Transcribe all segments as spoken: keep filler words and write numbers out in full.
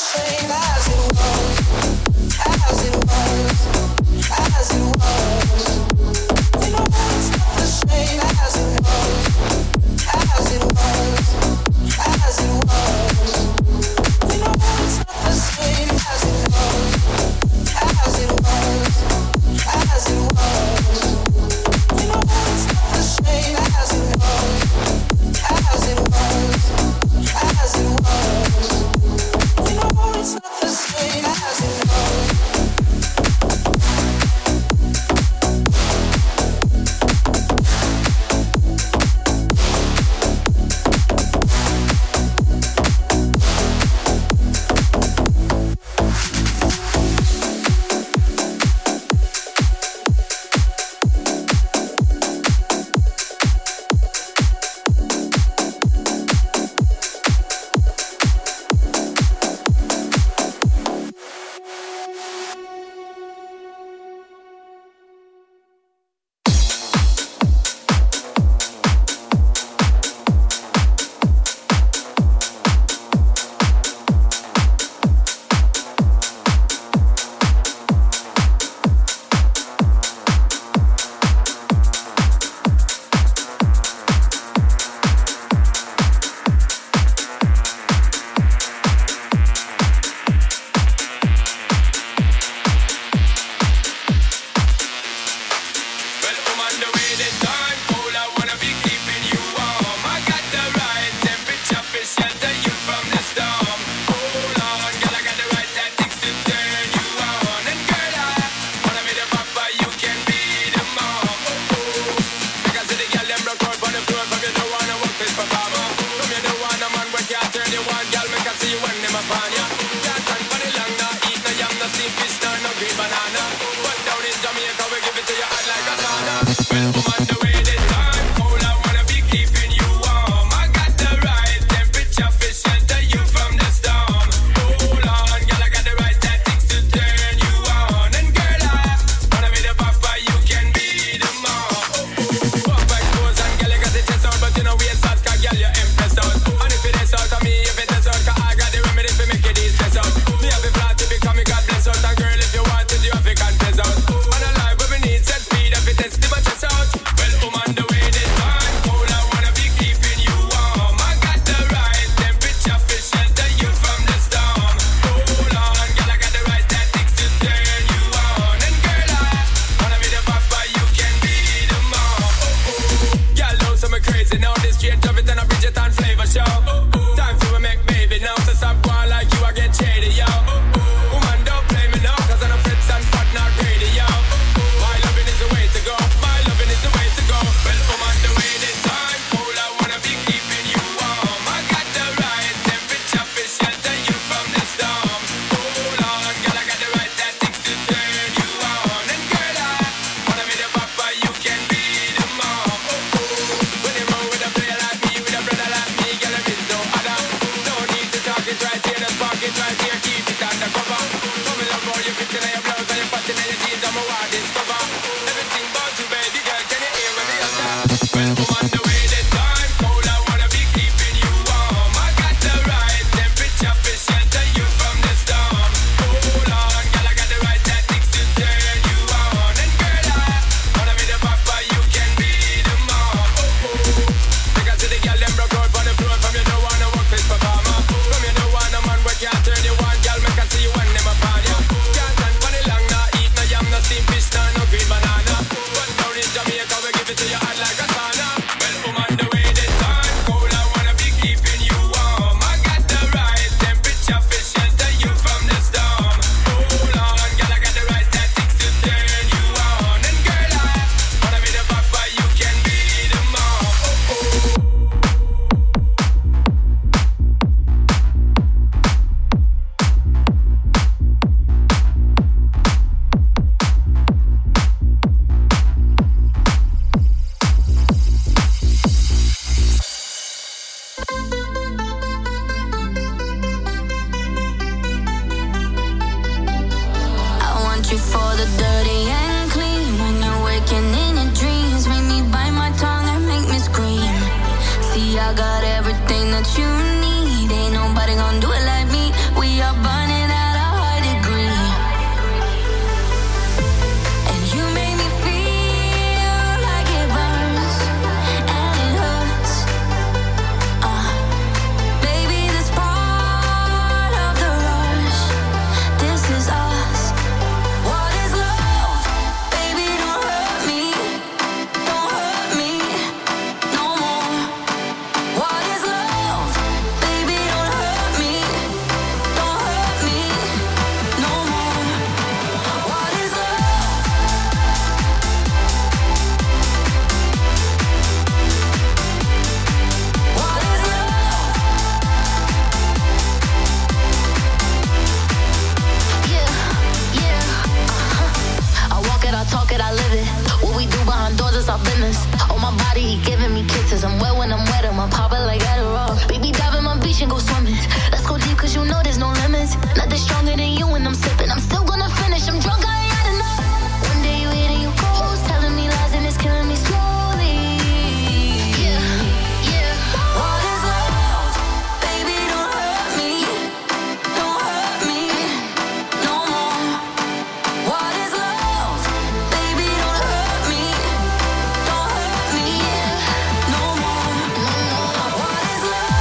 you for the dirty and clean. When you're waking in your dreams, make me bite my tongue and make me scream. See, I got everything that you need. Ain't nobody gonna do it like me. We are burning. when I'm wet, I'ma pop it like Adderall. Baby, dive in my beach and go swimming. Let's go deep, cause you know there's no limits. Nothing stronger than you when I'm sipping. I'm still gonna finish, I'm drunk, I ain't had enough. One day you hit and you ghost, telling me lies and it's killing me slowly. Yeah, yeah. What is love? Baby, don't hurt me. Don't hurt me no more. What is love? Baby, don't hurt me. Don't hurt me no more. What is love?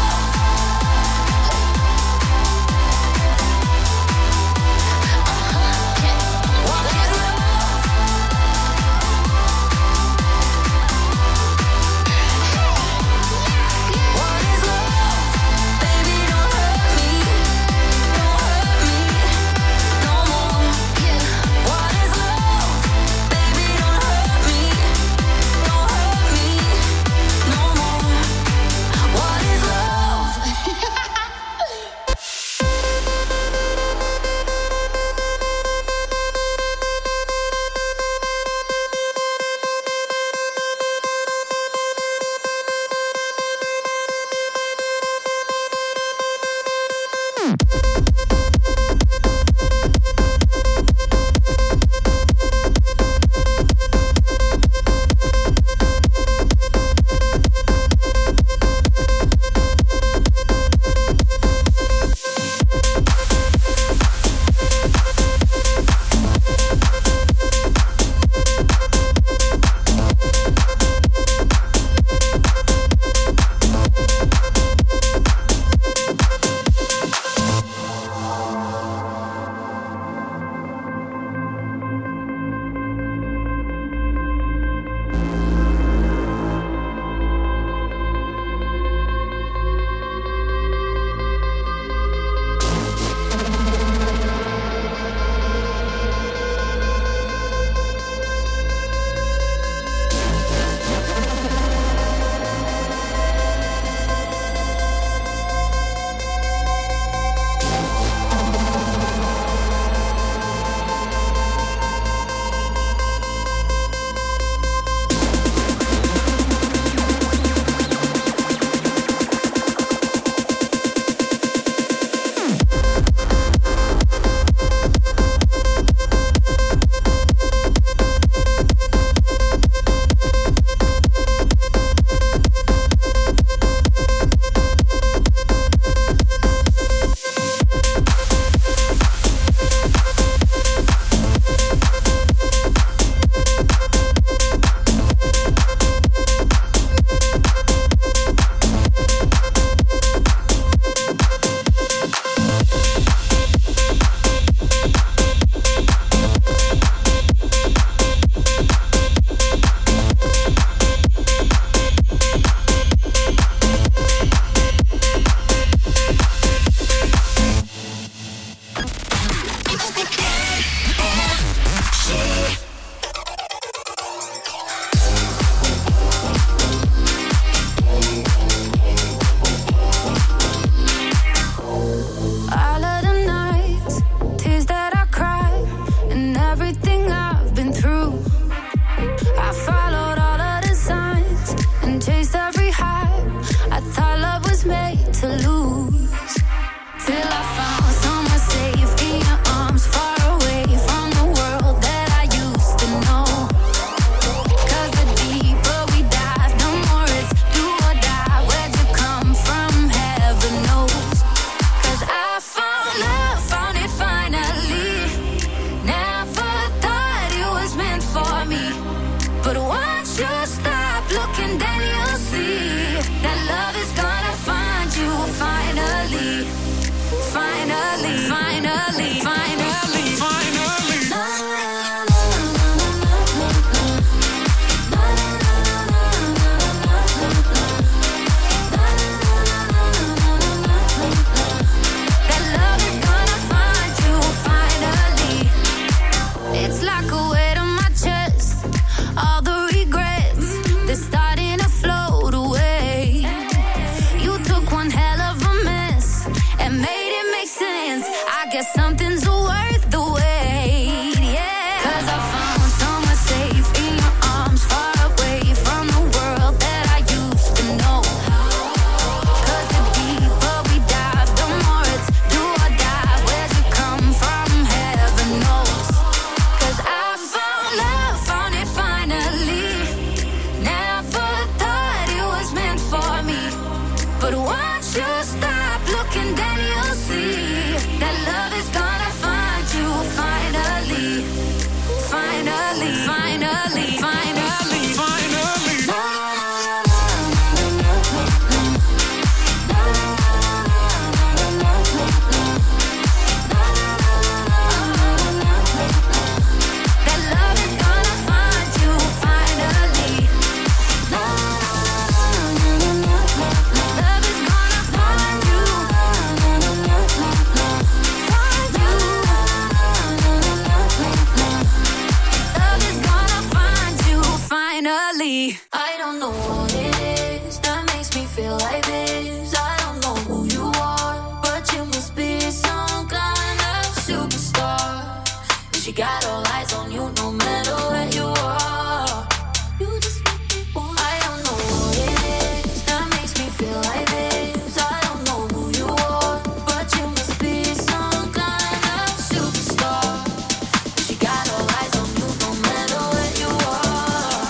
feel like this. I don't know who you are, but you must be some kind of superstar. 'Cause you got all eyes on you no matter where you are. You just make me want. I don't know what it is that makes me feel like this. I don't know who you are, but you must be some kind of superstar. 'Cause you got all eyes on you no matter where you are.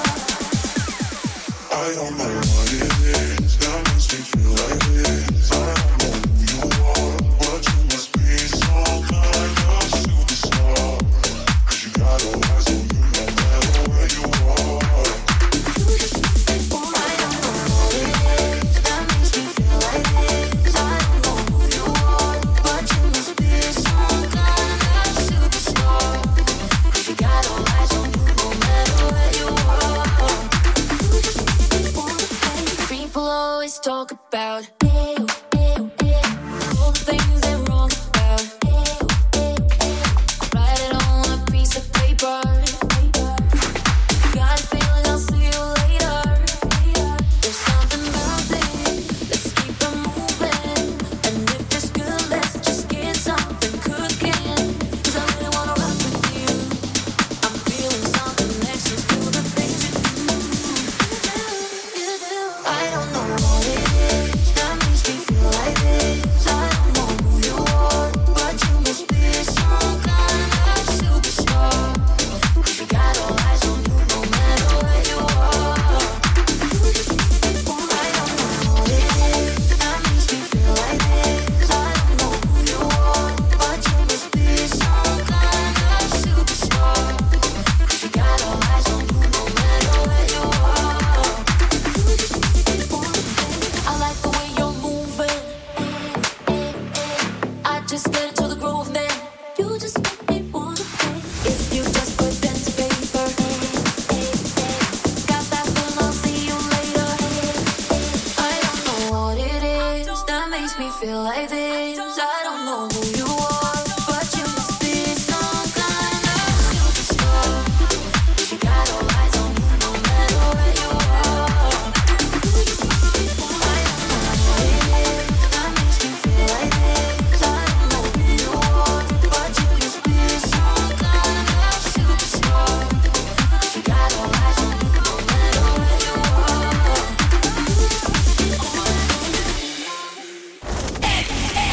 I don't know what it is that makes me feel like this. I don't know who you are, but you must be some kind of superstar. 'Cause you got all eyes on you no matter where you are. I don't know what it is that makes me feel like this. I don't know who you are, but you must be some kind of superstar. 'Cause you got all eyes on you no matter where you are. People always talk about all the things they're wrong about. Write it on a piece of paper. Got a feeling I'll see you later. There's something about this. Let's keep it moving. And if it's good, let's just get something cooking. 'Cause I really wanna rock with you. I'm feeling something next to the things you do. You do. I don't know what it is that makes me feel like this. I don't know who you are, but you must be some kind of superstar. 'Cause you got all eyes on you no matter where you are. I don't know what it is that makes me feel like this. I don't know who you are, but you must be some kind of superstar. 'Cause you got all eyes on you no matter where you are. I like the way you're moving. I just get into the groove then. You just make me wanna play. If you just put pen to paper. Got that feeling I'll see you later. I don't know what it is that makes me feel like this. I don't know who you are, but you must be some kind of superstar. 'Cause you got all eyes on you no matter where you are. I don't know what it is that makes me feel like this. I don't know who you are, but you must be some kind of superstar. 'Cause you got all eyes on you no matter where you are.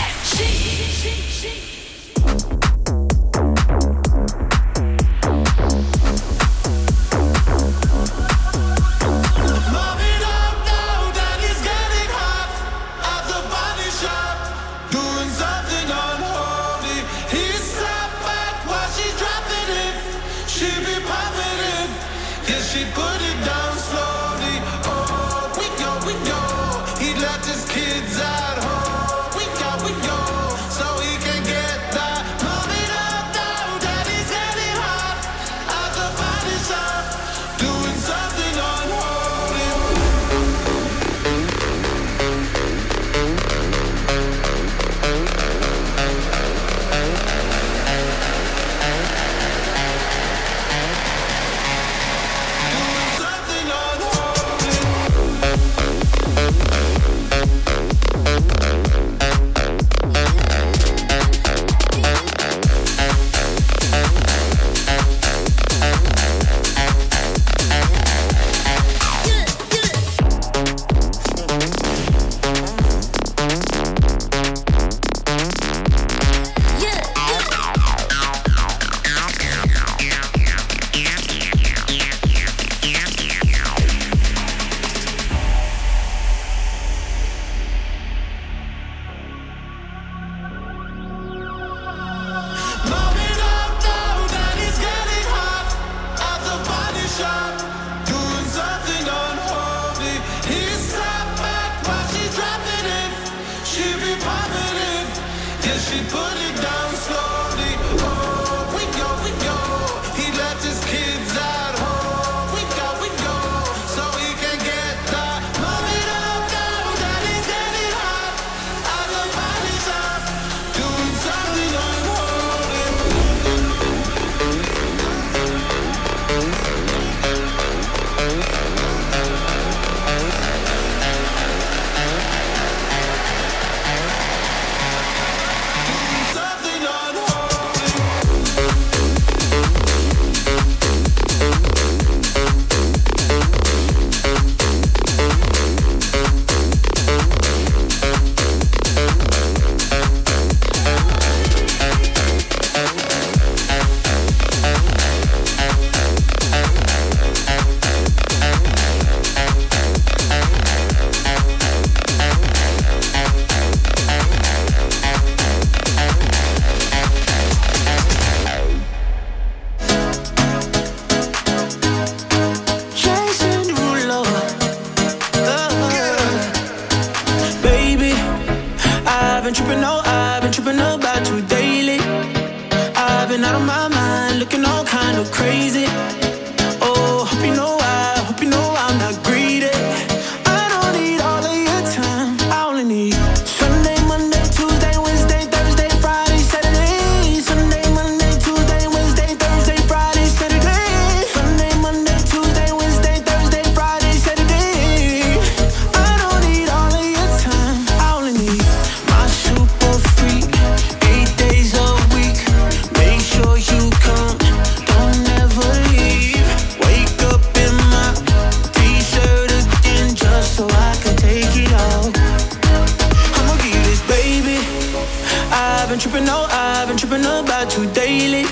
I've been tripping, oh, I've been tripping about you daily. I've been out of my mind, looking all kind of crazy. Oh, hope you know I, hope you know I'm not greedy. I don't need all of your time, I only need Sunday, Monday, Tuesday, Wednesday, Thursday, Friday, Saturday. Sunday, Monday, Tuesday, Wednesday, Thursday, Friday, Saturday. Sunday, Monday, Tuesday, Wednesday, Thursday, Friday, Saturday. I don't need all of your time, I only need my super freak, eight days a week. Make sure you come, don't ever leave. Wake up in my t-shirt again just so I can take it off. I'ma give you this, baby. I've been tripping, oh, I've been tripping about you daily.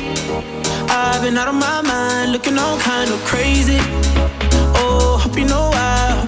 I've been out of my mind, looking all kind of crazy. Oh, hope you know I,